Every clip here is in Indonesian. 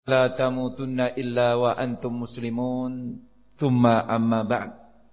لا تموتن إلا وأنتم مسلمون ثم أما بعد.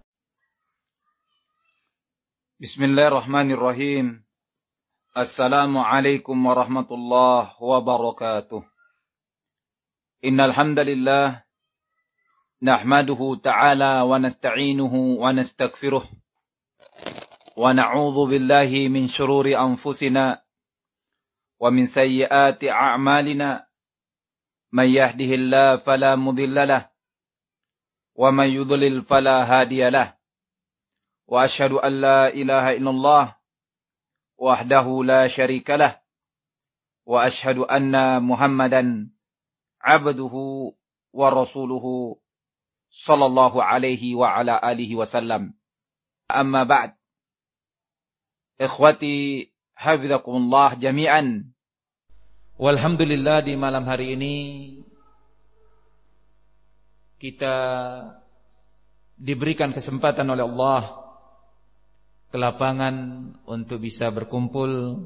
Bismillahirrahmanirrahim. Assalamualaikum warahmatullahi wabarakatuh. Innal hamdalillah nahmaduhu ta'ala wa nasta'inuhu wa nastaghfiruh wa na'udzu billahi min shururi anfusina wa min sayyiati a'malina. Man yahdihillahu fala mudilla lahu wa man yudlil fala hadiya lahu. Wa asyhadu an la ilaha illallah wahdahu la syarika lah wa asyhadu anna Muhammadan abduhu wa rasuluhu sallallahu alaihi wa ala alihi wasallam. Amma ba'd. Ikhwati hafizakumullah jami'an. Walhamdulillah, di malam hari ini kita diberikan kesempatan oleh Allah ke lapangan untuk bisa berkumpul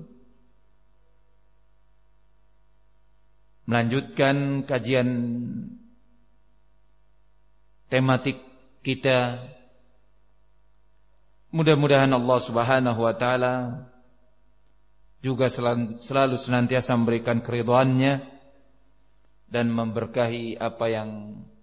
melanjutkan kajian tematik kita. Mudah-mudahan Allah Subhanahu wa taala juga selalu senantiasa memberikan keridhaannya dan memberkahi apa yang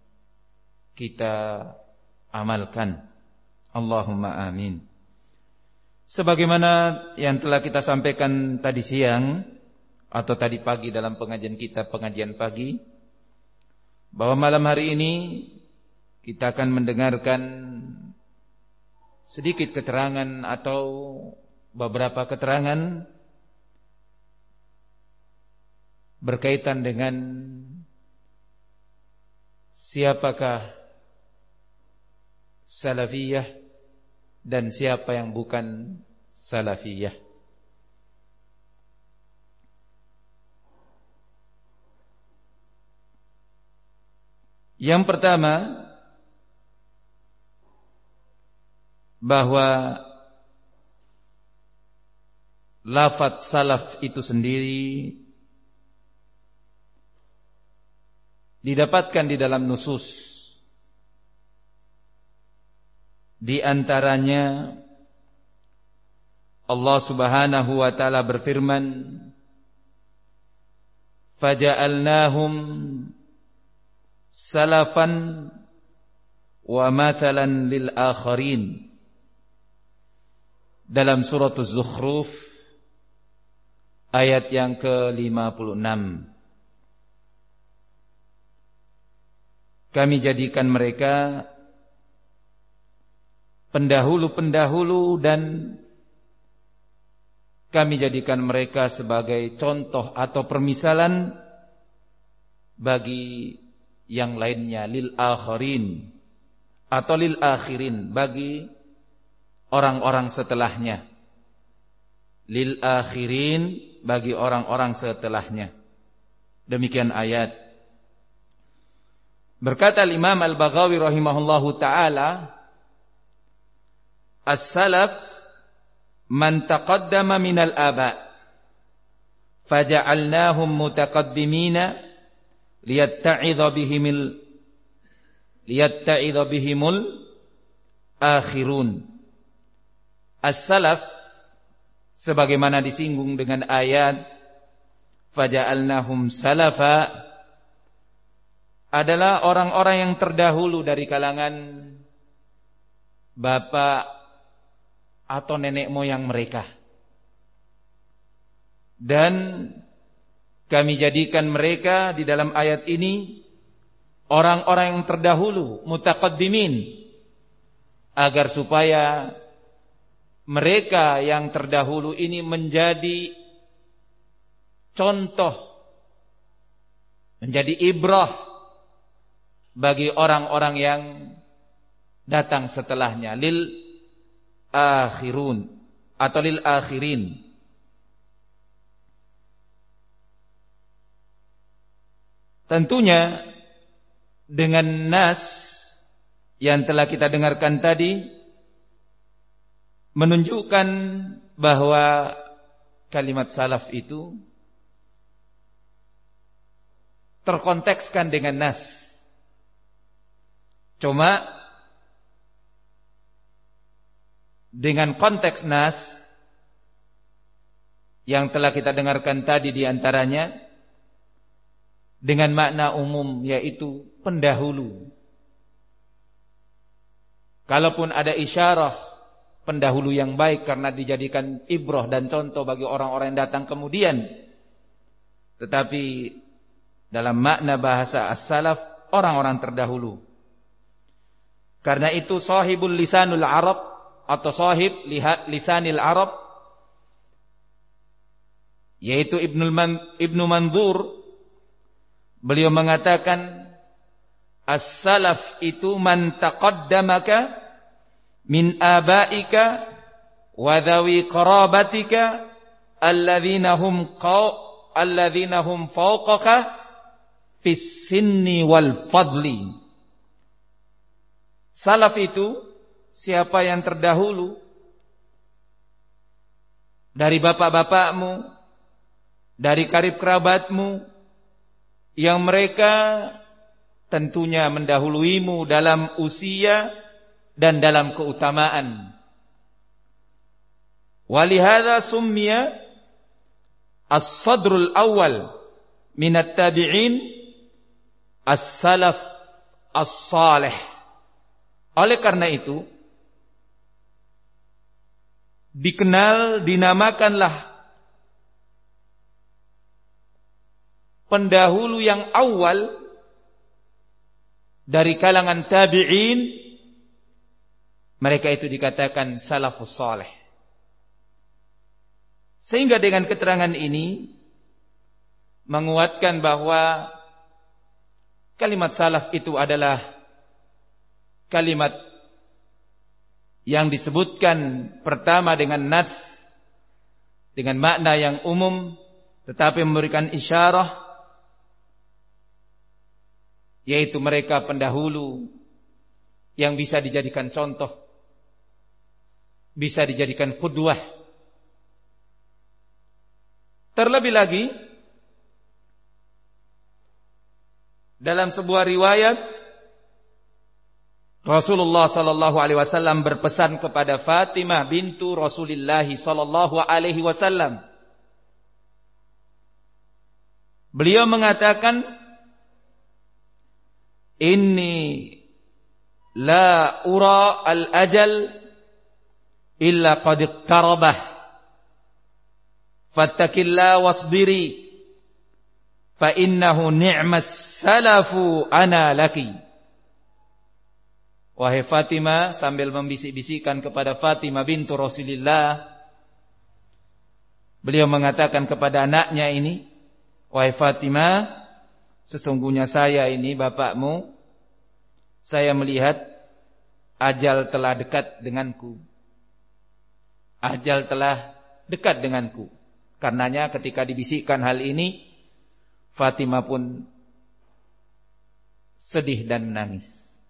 kita amalkan. Allahumma amin. Sebagaimana yang telah kita sampaikan tadi siang atau tadi pagi dalam pengajian pagi, bahwa malam hari ini kita akan mendengarkan sedikit keterangan atau beberapa keterangan berkaitan dengan siapakah salafiyah dan siapa yang bukan salafiyah. Yang pertama, bahwa lafaz salaf itu sendiri didapatkan di dalam nusus. Di antaranya Allah Subhanahu wa taala berfirman, "Faja'alnahum salafan wa mathalan lil akharin." Dalam surah Az-Zukhruf ayat yang ke-56. Kami jadikan mereka pendahulu-pendahulu dan kami jadikan mereka sebagai contoh atau permisalan bagi yang lainnya, lil akhirin atau lil akhirin, bagi orang-orang setelahnya. Lil akhirin, bagi orang-orang setelahnya. Demikian ayat. Berkata Imam Al-Baghawi rahimahullahu ta'ala, as-salaf man taqaddama minal aba faja'alnahum mutaqaddimina liyatta'idha bihimul akhirun. As-salaf sebagaimana disinggung dengan ayat faja'alnahum salafa adalah orang-orang yang terdahulu dari kalangan bapak atau nenek moyang mereka. Dan kami jadikan mereka di dalam ayat ini orang-orang yang terdahulu, mutaqaddimin, agar supaya mereka yang terdahulu ini menjadi contoh, menjadi ibrah bagi orang-orang yang datang setelahnya. Lil akhirun atau lil akhirin. Tentunya dengan nas yang telah kita dengarkan tadi menunjukkan bahwa kalimat salaf itu terkontekskan dengan nas. Cuma dengan konteks nas yang telah kita dengarkan tadi di antaranya dengan makna umum, yaitu pendahulu. Kalaupun ada isyarah pendahulu yang baik karena dijadikan ibrah dan contoh bagi orang-orang yang datang kemudian, tetapi dalam makna bahasa as-salaf, orang-orang terdahulu. Karena itu sahibul lisanul Arab atau sahib lisanil Arab, yaitu Ibnu Mandzur, beliau mengatakan as-salaf itu man taqaddamaka min abaika wa dhawi qarabatika alladzina hum fawqaka fis sinni wal fadli. Salaf itu siapa yang terdahulu dari bapak-bapakmu, dari karib kerabatmu, yang mereka tentunya mendahuluimu dalam usia dan dalam keutamaan. Walihada summiya as-sadrul awal minat tabi'in as-salaf as-salih. Oleh karena itu dinamakanlah pendahulu yang awal dari kalangan tabi'in, mereka itu dikatakan salafus salih. Sehingga dengan keterangan ini menguatkan bahwa kalimat salaf itu adalah kalimat yang disebutkan pertama dengan nats, dengan makna yang umum, tetapi memberikan isyarah, yaitu mereka pendahulu yang bisa dijadikan contoh, bisa dijadikan qudwah. Terlebih lagi dalam sebuah riwayat Rasulullah sallallahu alaihi wasallam berpesan kepada Fatimah bintu Rasulillah sallallahu alaihi wasallam. Beliau mengatakan, "Inni la ura al-ajal illa qad iqtarabah. Fattaqillaha wasbiri fa innahu ni'mas salafu ana laki." Wahai Fatimah, sambil membisik-bisikkan kepada Fatimah bintu Rasulillah, beliau mengatakan kepada anaknya ini, "Wahai Fatimah, sesungguhnya saya ini bapakmu, saya melihat ajal telah dekat denganku. Ajal telah dekat denganku." Karenanya ketika dibisikkan hal ini, Fatimah pun sedih dan menangis.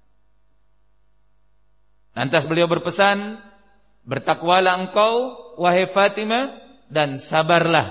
Lantas beliau berpesan, "Bertakwalah engkau, wahai Fatimah, dan sabarlah.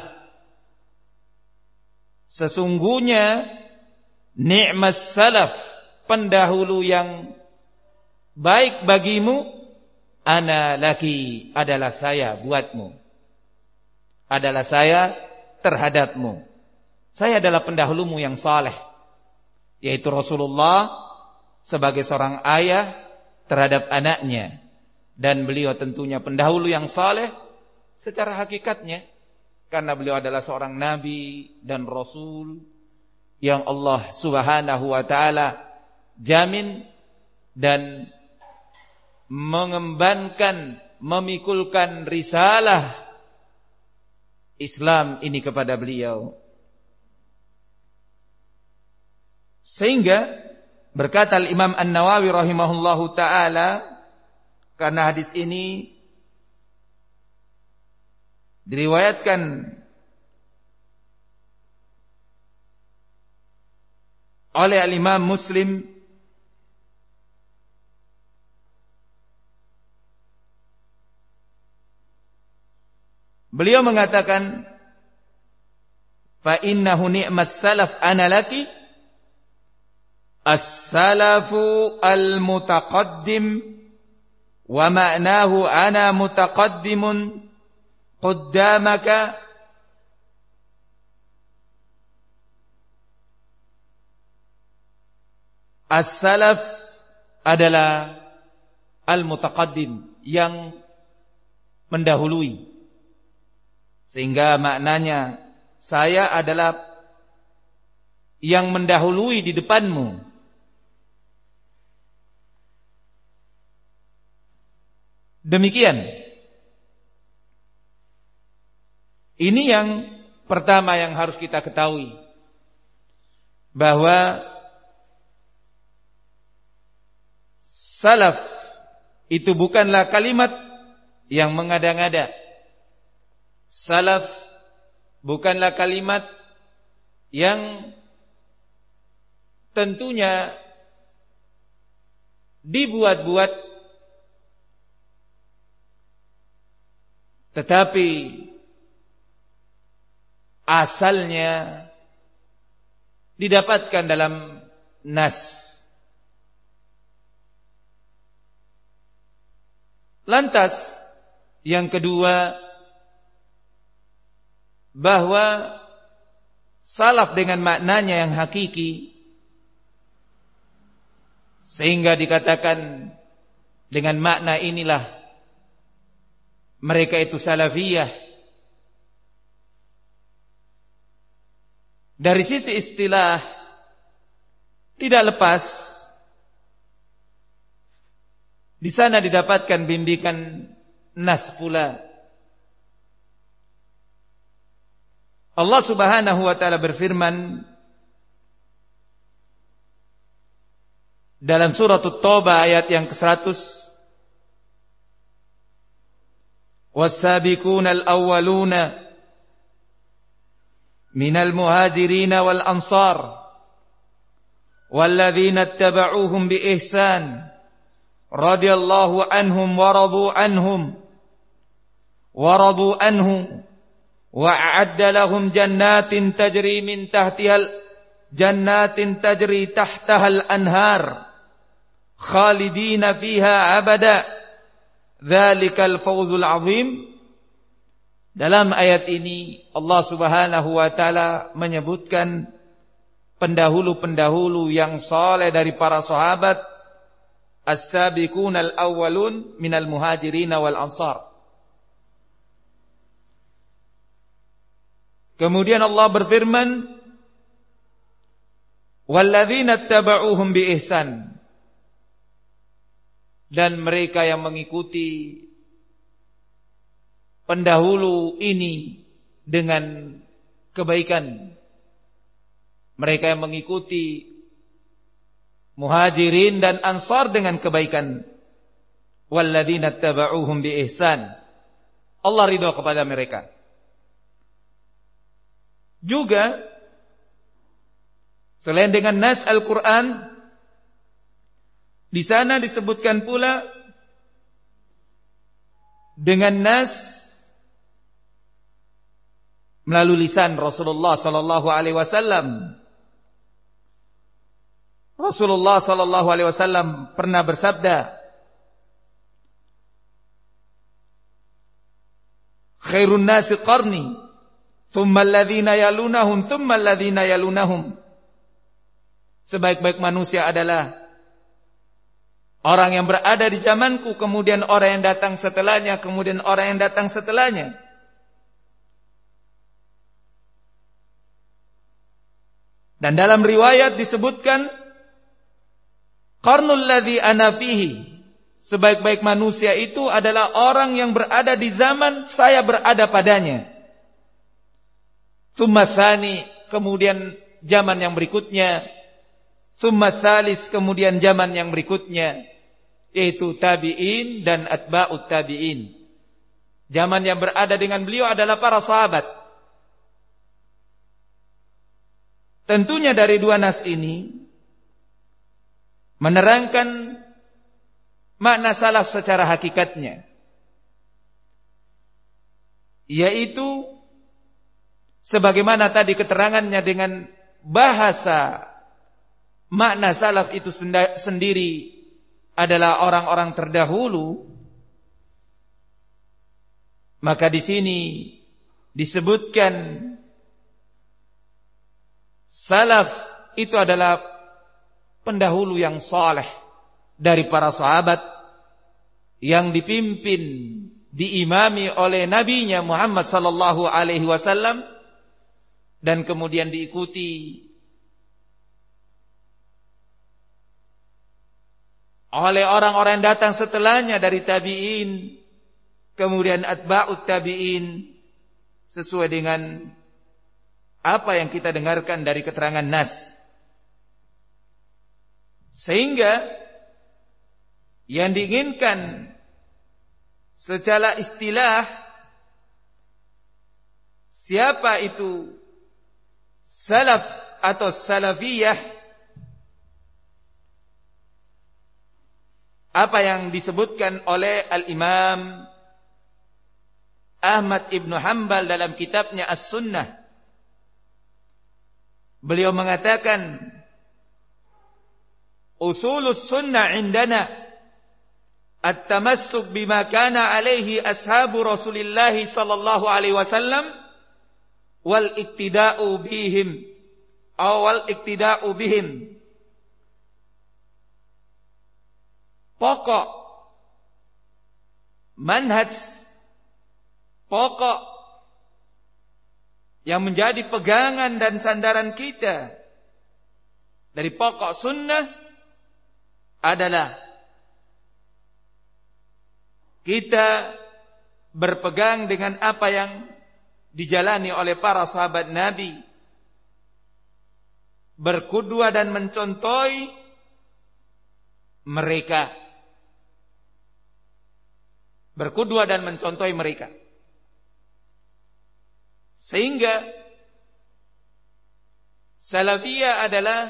Sesungguhnya ni'mas salaf, pendahulu yang baik bagimu, ana laki, adalah saya buatmu. Adalah saya terhadapmu. Saya adalah pendahulumu yang saleh, yaitu Rasulullah sebagai seorang ayah terhadap anaknya, dan beliau tentunya pendahulu yang saleh secara hakikatnya, karena beliau adalah seorang nabi dan rasul yang Allah Subhanahu wa taala jamin dan mengembankan, memikulkan risalah Islam ini kepada beliau. Sehingga berkata Imam An-Nawawi rahimahullahu ta'ala, karena hadis ini diriwayatkan oleh Al-Imam Muslim, beliau mengatakan, "Fa innahu ni'mas salaf ana laki as-salafu al-mutaqaddim wa ma'nahu ana mutaqaddimun qaddamaka. As-salaf adalah al-mutaqaddim, yang mendahului. Sehingga maknanya, saya adalah yang mendahului di depanmu. Demikian. Ini yang pertama yang harus kita ketahui, bahwa salaf itu bukanlah kalimat yang mengada-ngada. Salaf bukanlah kalimat yang tentunya dibuat-buat, tetapi asalnya didapatkan dalam nas. Lantas yang kedua, bahwa salaf dengan maknanya yang hakiki, sehingga dikatakan dengan makna inilah mereka itu salafiyah. Dari sisi istilah tidak lepas di sana didapatkan bimbingan nas pula. Allah Subhanahu wa taala berfirman dalam surah At-Taubah ayat yang ke-100, was-sabiqunal awwaluna minal muhajirin wal ansar walladzina ittaba'uuhum bi ihsan radhiyallahu anhum wa radu anhu wa a'adda lahum jannatin tajri tahtahal anhar khalidina fiha abada dzalikal fawzul azim. Dalam ayat ini Allah Subhanahu wa taala menyebutkan pendahulu-pendahulu yang saleh dari para sahabat, as-sabiqunal awwalun minal muhajirin wal ansar. Kemudian Allah berfirman, walladzina ittaba'uuhum bi ihsan, dan mereka yang mengikuti pendahulu ini dengan kebaikan. Mereka yang mengikuti muhajirin dan ansar dengan kebaikan. Walladzina ittaba'uuhum bi ihsan, Allah ridha kepada mereka. Juga selain dengan nas Al-Quran, di sana disebutkan pula dengan nas melalui lisan Rasulullah sallallahu alaihi wasallam. Rasulullah sallallahu alaihi wasallam pernah bersabda, khairun nasi qarni thumma alladhina yalunahum thumma alladhina yalunahum. Sebaik-baik manusia adalah orang yang berada di zamanku, kemudian orang yang datang setelahnya, kemudian orang yang datang setelahnya. Dan dalam riwayat disebutkan qarnul ladzi ana fihi, sebaik-baik manusia itu adalah orang yang berada di zaman saya berada padanya. Tsumma tsani, kemudian zaman yang berikutnya. Tsumma tsalis, kemudian zaman yang berikutnya, yaitu tabi'in dan atba'ut tabi'in. Zaman yang berada dengan beliau adalah para sahabat. Tentunya dari dua nas ini menerangkan makna salaf secara hakikatnya, yaitu sebagaimana tadi keterangannya dengan bahasa makna salaf itu sendiri adalah orang-orang terdahulu, maka di sini disebutkan salaf itu adalah pendahulu yang saleh dari para sahabat yang dipimpin, diimami oleh nabinya Muhammad sallallahu alaihi wasallam dan kemudian diikuti oleh orang-orang yang datang setelahnya dari tabi'in, kemudian atba'ut tabi'in, sesuai dengan apa yang kita dengarkan dari keterangan nas. Sehingga yang diinginkan secara istilah, siapa itu salaf atau salafiyah, apa yang disebutkan oleh Al-Imam Ahmad Ibn Hanbal dalam kitabnya As-Sunnah. Beliau mengatakan, usulus sunnah indana at-tamassuk bima kana alaihi ashabu Rasulillah sallallahu alaihi wasallam wal iktida'u bihim wal iktida'u bihim. Pokok manhaj, pokok yang menjadi pegangan dan sandaran kita dari pokok sunnah adalah kita berpegang dengan apa yang dijalani oleh para sahabat Nabi, berkudua dan mencontohi mereka, berkudua dan mencontohi mereka. Sehingga salafiyah adalah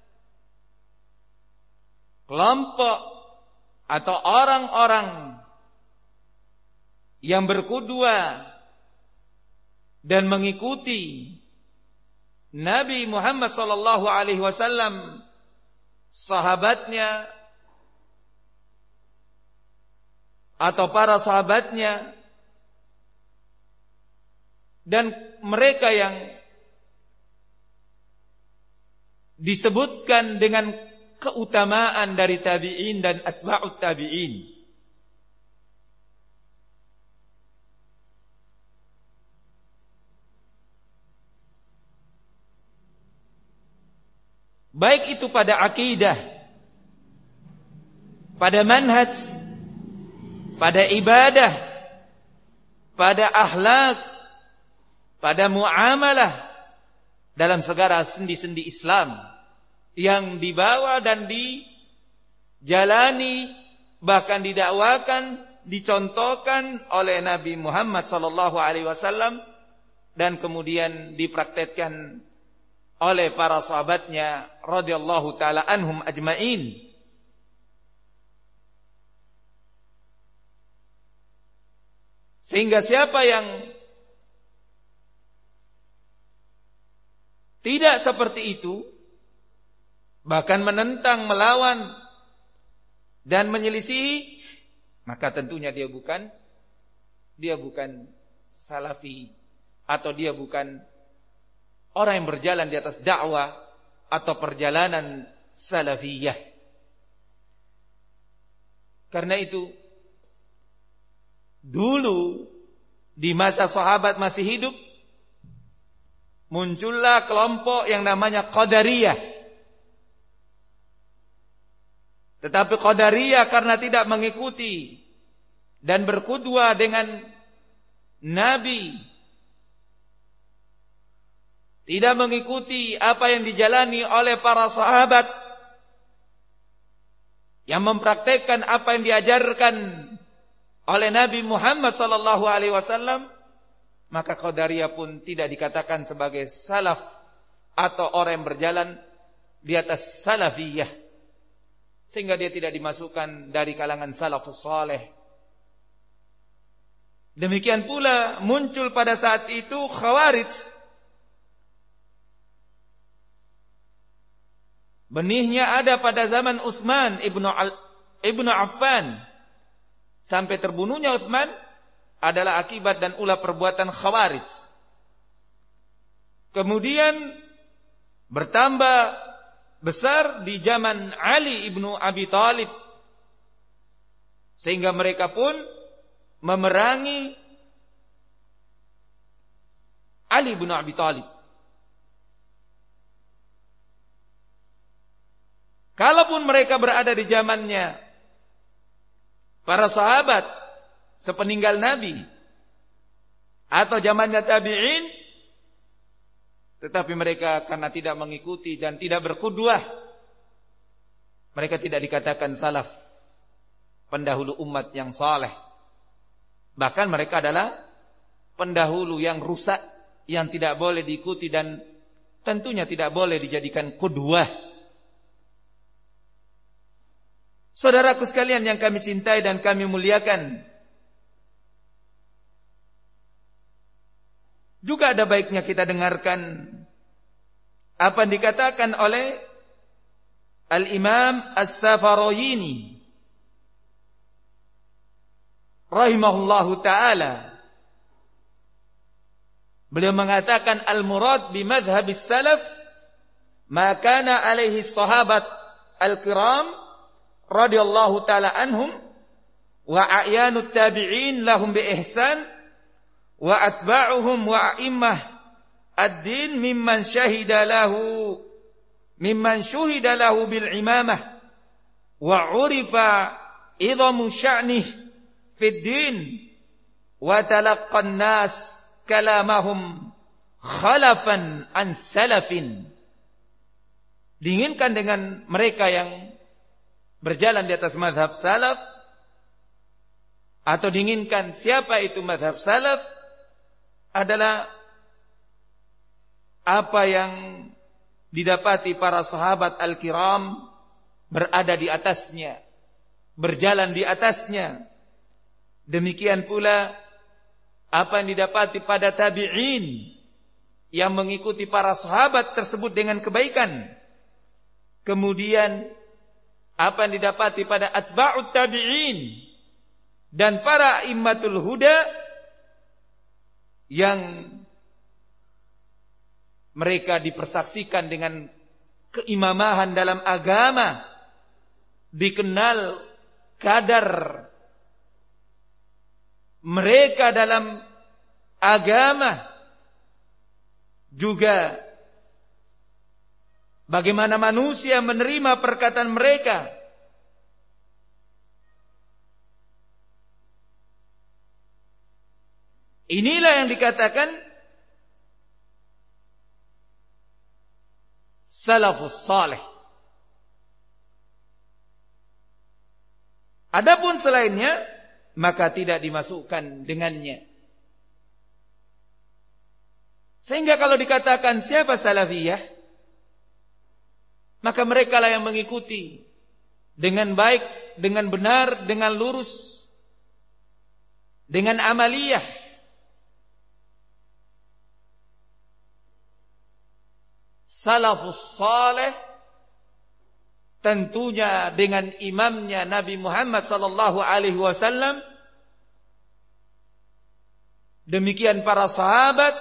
kelompok atau orang-orang yang berkudua dan mengikuti Nabi Muhammad sallallahu alaihi wasallam, sahabatnya atau para sahabatnya, dan mereka yang disebutkan dengan keutamaan dari tabi'in dan atba'ut tabi'in. Baik itu pada akidah, pada manhaj, pada ibadah, pada akhlak, pada muamalah, dalam segala sendi-sendi Islam yang dibawa dan dijalani, bahkan didakwakan, dicontohkan oleh Nabi Muhammad sallallahu alaihi wasallam dan kemudian dipraktekkan oleh para sahabatnya radhiyallahu taala anhum ajmain. Sehingga siapa yang tidak seperti itu, bahkan menentang, melawan dan menyelisihi, maka tentunya dia bukan salafi, atau dia bukan orang yang berjalan di atas dakwah atau perjalanan salafiyah. Karena itu, dulu di masa sahabat masih hidup, muncullah kelompok yang namanya Qadariyah. Tetapi Qadariyah karena tidak mengikuti dan berkudua dengan Nabi, tidak mengikuti apa yang dijalani oleh para sahabat yang mempraktekkan apa yang diajarkan oleh Nabi Muhammad sallallahu alaihi wasallam, maka Qadariyah pun tidak dikatakan sebagai salaf atau orang yang berjalan di atas salafiyah, sehingga dia tidak dimasukkan dari kalangan salafus saleh. Demikian pula muncul pada saat itu Khawarij benihnya ada pada zaman Utsman ibnu Affan. Sampai terbunuhnya Utsman adalah akibat dan ulah perbuatan Khawarij. Kemudian bertambah besar di zaman Ali ibnu Abi Thalib, sehingga mereka pun memerangi Ali ibnu Abi Thalib. Kalaupun mereka berada di zamannya para sahabat sepeninggal Nabi atau zamannya tabi'in, tetapi mereka karena tidak mengikuti dan tidak berqudwah, mereka tidak dikatakan salaf, pendahulu umat yang saleh. Bahkan mereka adalah pendahulu yang rusak, yang tidak boleh diikuti dan tentunya tidak boleh dijadikan qudwah. Saudaraku sekalian yang kami cintai dan kami muliakan, juga ada baiknya kita dengarkan apa yang dikatakan oleh Al-Imam As-Safarayini rahimahullahu ta'ala. Beliau mengatakan al-murad bi madhhabis salaf ma kana alaihi sahabat al-kiram radhiyallahu ta'ala anhum wa a'yanut tabi'in lahum bi ihsan wa atba'uhum wa a'immah ad-din mimman syahida lahu bil imamah wa urifa idhamu sya'nih fid din wa talaqqan nas kalamahum khalafan an salafin. Diinginkan dengan mereka yang berjalan di atas mazhab salaf, atau diinginkan siapa itu mazhab salaf, adalah apa yang didapati para sahabat al-kiram berada di atasnya, berjalan di atasnya. Demikian pula apa yang didapati pada tabi'in yang mengikuti para sahabat tersebut dengan kebaikan. Kemudian apa yang didapati pada atba'ut tabi'in dan para immatul huda yang mereka dipersaksikan dengan keimamahan dalam agama, dikenal kadar mereka dalam agama, juga bagaimana manusia menerima perkataan mereka. Inilah yang dikatakan salafus saleh. Adapun selainnya maka tidak dimasukkan dengannya. Sehingga kalau dikatakan siapa salafiyah, maka mereka lah yang mengikuti dengan baik, dengan benar, dengan lurus, dengan amaliyah. Salafus saleh tentunya dengan imamnya Nabi Muhammad sallallahu alaihi wasallam, demikian para sahabat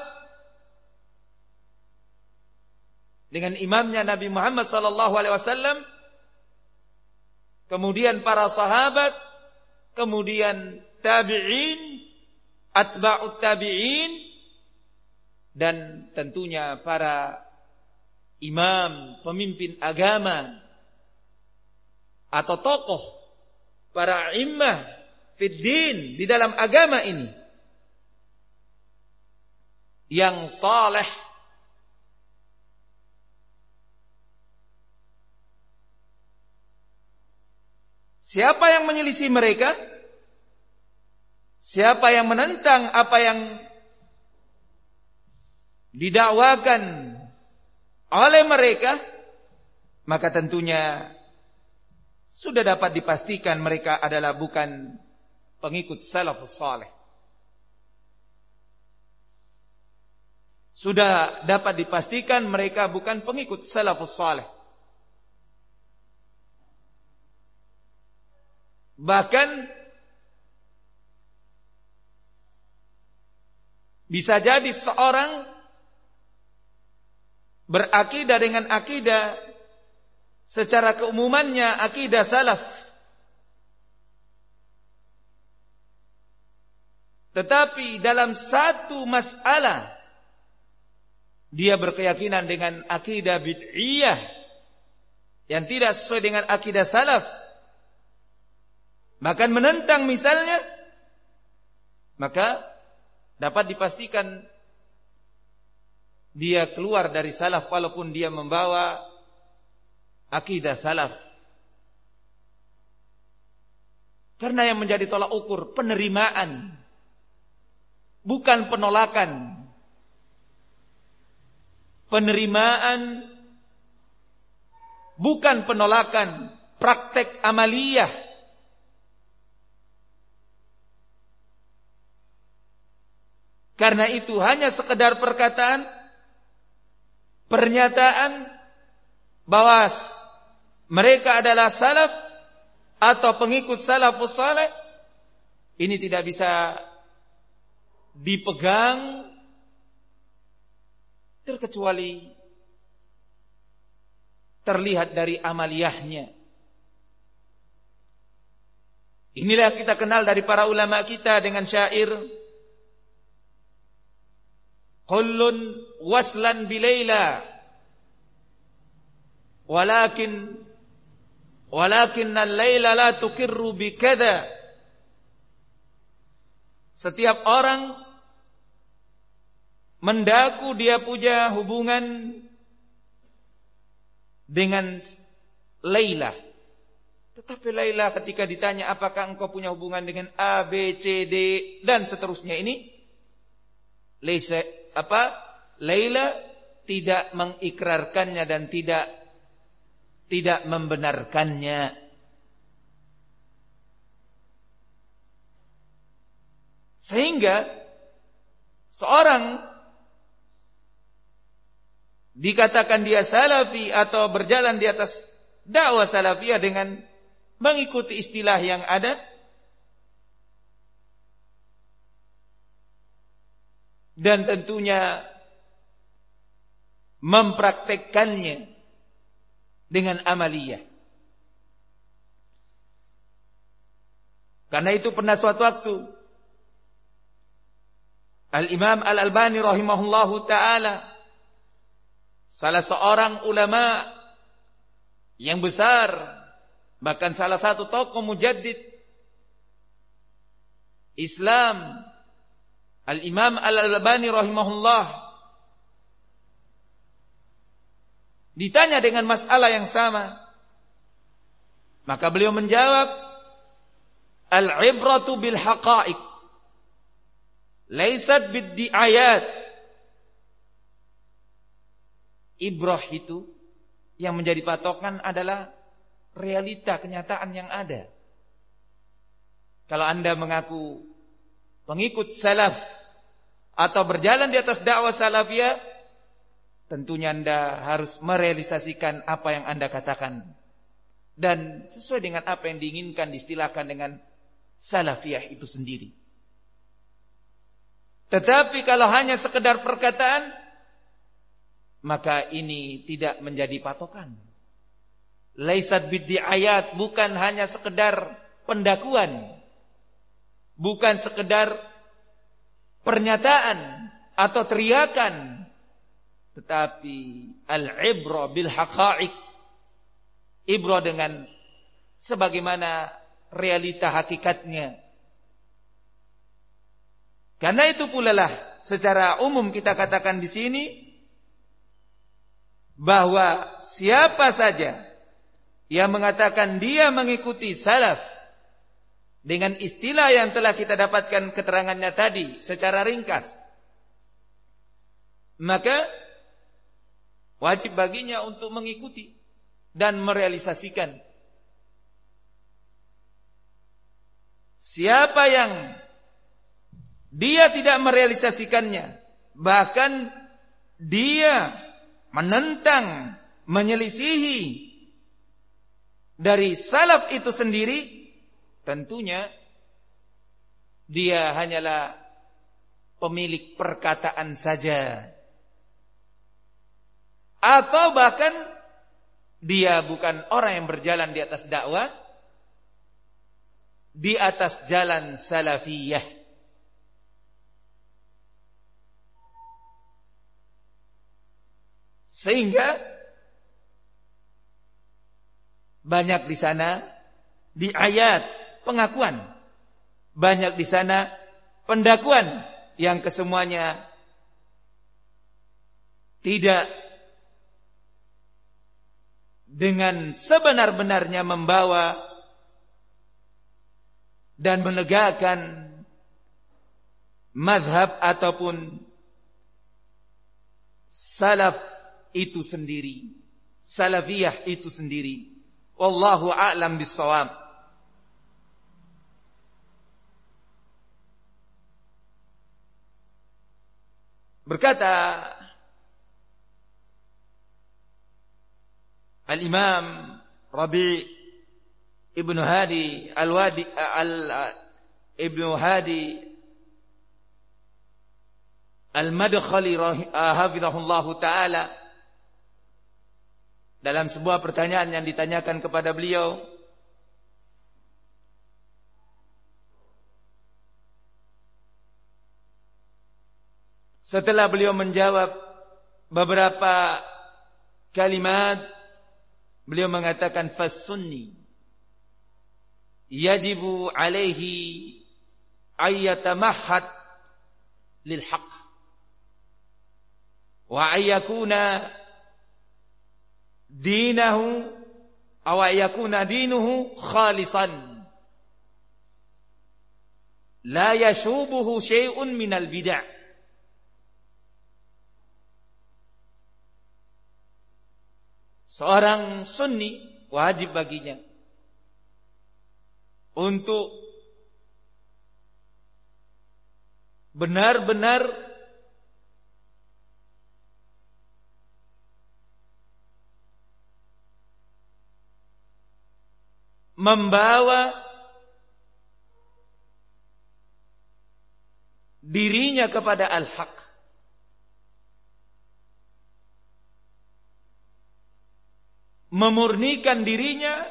dengan imamnya Nabi Muhammad sallallahu alaihi wasallam, kemudian para sahabat, kemudian tabi'in, atba'ut tabi'in, dan tentunya para imam, pemimpin agama atau tokoh, para immah fid din, di dalam agama ini, yang saleh. Siapa yang menyelisih mereka? Siapa yang menentang apa yang didakwakan oleh mereka, maka tentunya sudah dapat dipastikan mereka adalah bukan pengikut salafus saleh. Sudah dapat dipastikan mereka bukan pengikut salafus saleh. Bahkan bisa jadi seorang berakidah dengan akidah secara keumumannya akidah salaf, tetapi dalam satu masalah dia berkeyakinan dengan akidah bid'iyah yang tidak sesuai dengan akidah salaf, bahkan menentang misalnya, maka dapat dipastikan dia keluar dari salaf walaupun dia membawa akidah salaf. Karena yang menjadi tolak ukur penerimaan, bukan penolakan. Penerimaan bukan penolakan, praktek amaliyah. Karena itu hanya sekedar perkataan, pernyataan bahwa mereka adalah salaf atau pengikut salafus saleh, ini tidak bisa dipegang terkecuali terlihat dari amaliyahnya. Inilah kita kenal dari para ulama kita dengan syair kullun waslan bilaila walakin al-laila la tuqirru bikada. Setiap orang mendaku dia punya hubungan dengan Laila, tetapi Laila ketika ditanya apakah engkau punya hubungan dengan A, B, C, D dan seterusnya, ini Laila tidak mengikrarkannya dan tidak membenarkannya. Sehingga seorang dikatakan dia salafi atau berjalan di atas dakwah salafiyah dengan mengikuti istilah yang ada, dan tentunya mempraktekkannya dengan amaliyah. Karena itu pernah suatu waktu Al-Imam Al-Albani rahimahullahu ta'ala, salah seorang ulama yang besar, bahkan salah satu tokoh mujaddid Islam, Al-Imam Al-Albani rahimahullah, ditanya dengan masalah yang sama, maka beliau menjawab, al-ibratu bil haqa'iq laisat bid-di'ayat. Ibrah itu yang menjadi patokan adalah realita, kenyataan yang ada. Kalau Anda mengaku pengikut salaf atau berjalan di atas dakwah salafiyah, tentunya Anda harus merealisasikan apa yang Anda katakan dan sesuai dengan apa yang diinginkan, diistilahkan dengan salafiyah itu sendiri. Tetapi kalau hanya sekedar perkataan, maka ini tidak menjadi patokan. Laisat bid'ayat, bukan hanya sekedar pendakuan, bukan sekedar pernyataan atau teriakan, tetapi al-ibra bil haqa'iq, ibra dengan sebagaimana realita hakikatnya. Karena itu pula lah secara umum kita katakan di sini bahwa siapa saja yang mengatakan dia mengikuti salaf dengan istilah yang telah kita dapatkan keterangannya tadi secara ringkas, maka wajib baginya untuk mengikuti dan merealisasikan. Siapa yang dia tidak merealisasikannya, bahkan dia menentang, menyelisihi dari salaf itu sendiri, tentunya dia hanyalah pemilik perkataan saja, atau bahkan dia bukan orang yang berjalan di atas dakwah, di atas jalan salafiyah. Sehingga banyak di sana di ayat pengakuan, banyak di sana pendakuan yang kesemuanya tidak dengan sebenar-benarnya membawa dan menegakkan mazhab ataupun salaf itu sendiri, salafiyah itu sendiri. Wallahu a'lam bissawab. Berkata Al-Imam Rabi' Ibn Hadi Al-Wadi Ibn Hadi Al-Madkhali hafizahullahu ta'ala, dalam sebuah pertanyaan yang ditanyakan kepada beliau, setelah beliau menjawab beberapa kalimat, beliau mengatakan fas-sunni yajibu alaihi ayyatamahhad lil haqq wa ayyakuna dinahu aw ayyakuna dinuhu khalisan la yashubuhu syai'un minal bid'ah. Seorang sunni wajib baginya untuk benar-benar membawa dirinya kepada al-haq, memurnikan dirinya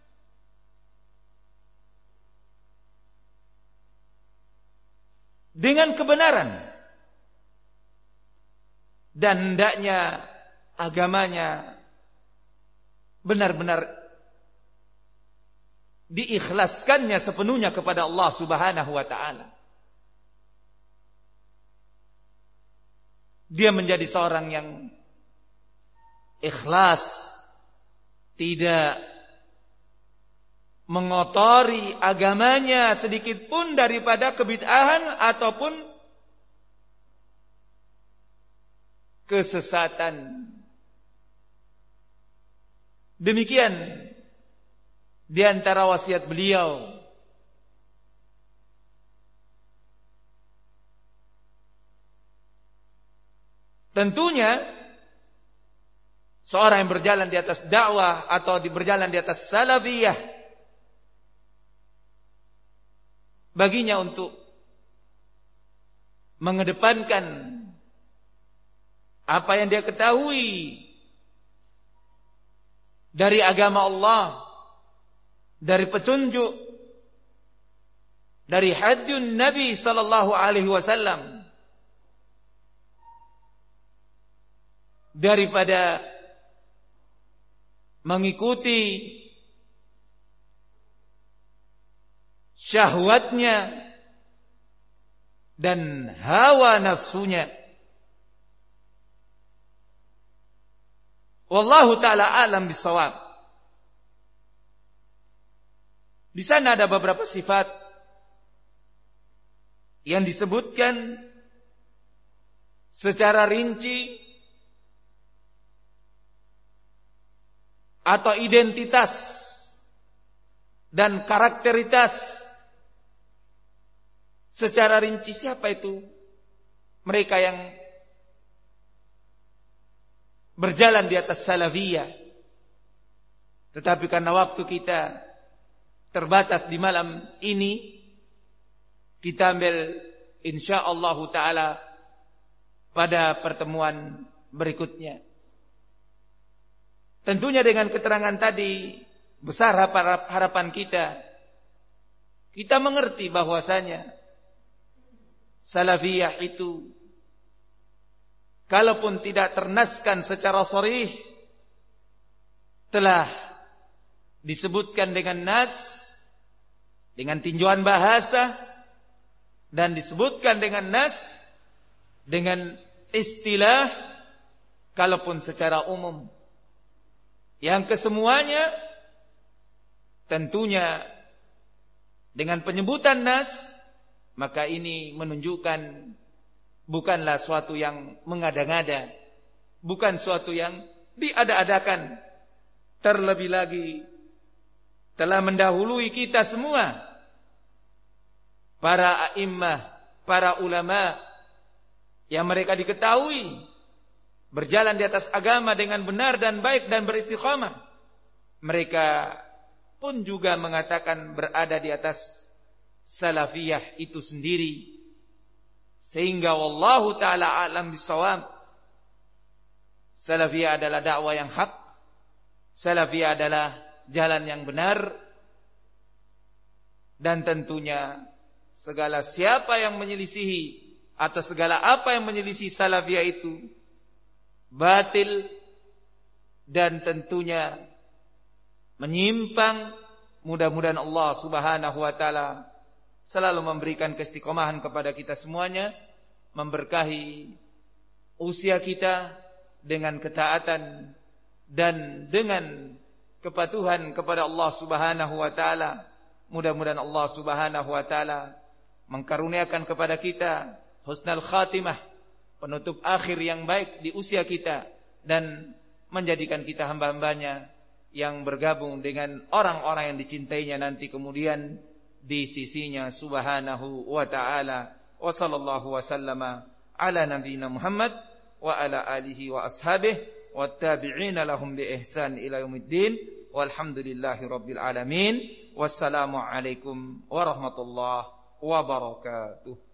dengan kebenaran, dan hendaknya agamanya benar-benar diikhlaskannya sepenuhnya kepada Allah Subhanahu wa ta'ala. Dia menjadi seorang yang ikhlas, tidak mengotori agamanya sedikit pun daripada kebid'ahan ataupun kesesatan. Demikian di antara wasiat beliau. Tentunya seorang yang berjalan di atas dakwah atau berjalan di atas salafiyah, baginya untuk mengedepankan apa yang dia ketahui dari agama Allah, dari petunjuk, dari hadis Nabi sallallahu alaihi wasallam, daripada mengikuti syahwatnya dan hawa nafsunya. Wallahu ta'ala a'lam bissawab. Di sana ada beberapa sifat yang disebutkan secara rinci atau identitas dan karakteritas secara rinci. Siapa itu mereka yang berjalan di atas salafiyah? Tetapi karena waktu kita terbatas di malam ini, kita ambil insyaallah taala pada pertemuan berikutnya. Tentunya dengan keterangan tadi besar harapan kita mengerti bahwasanya salafiyah itu kalaupun tidak ternaskan secara sharih telah disebutkan dengan nas, dengan tinjauan bahasa, dan disebutkan dengan nas, dengan istilah, kalaupun secara umum. Yang kesemuanya tentunya dengan penyebutan nas, maka ini menunjukkan bukanlah suatu yang mengada-ngada, bukan suatu yang diada-adakan. Terlebih lagi telah mendahului kita semua, para a'immah, para ulama yang mereka diketahui berjalan di atas agama dengan benar dan baik dan beristiqamah. Mereka pun juga mengatakan berada di atas salafiyah itu sendiri. Sehingga wallahu ta'ala a'lam bissawab, salafiyah adalah dakwah yang hak, salafiyah adalah jalan yang benar. Dan tentunya segala siapa yang menyelisihi atau segala apa yang menyelisih salafiyah itu batil dan tentunya menyimpang. Mudah-mudahan Allah Subhanahu wa taala selalu memberikan keistiqomahan kepada kita semuanya, memberkahi usia kita dengan ketaatan dan dengan kepatuhan kepada Allah Subhanahu wa taala. Mudah-mudahan Allah Subhanahu wa taala mengkaruniakan kepada kita husnul khatimah, penutup akhir yang baik di usia kita, dan menjadikan kita hamba-hambanya yang bergabung dengan orang-orang yang dicintainya nanti kemudian di sisinya Subhanahu wa ta'ala. Wa sallallahu wa sallama ala nabiyyina Muhammad wa ala alihi wa ashabihi wa tabi'ina lahum bi ihsan ila yaumiddin walhamdulillahi rabbil alamin. Wassalamu alaikum warahmatullahi wabarakatuh.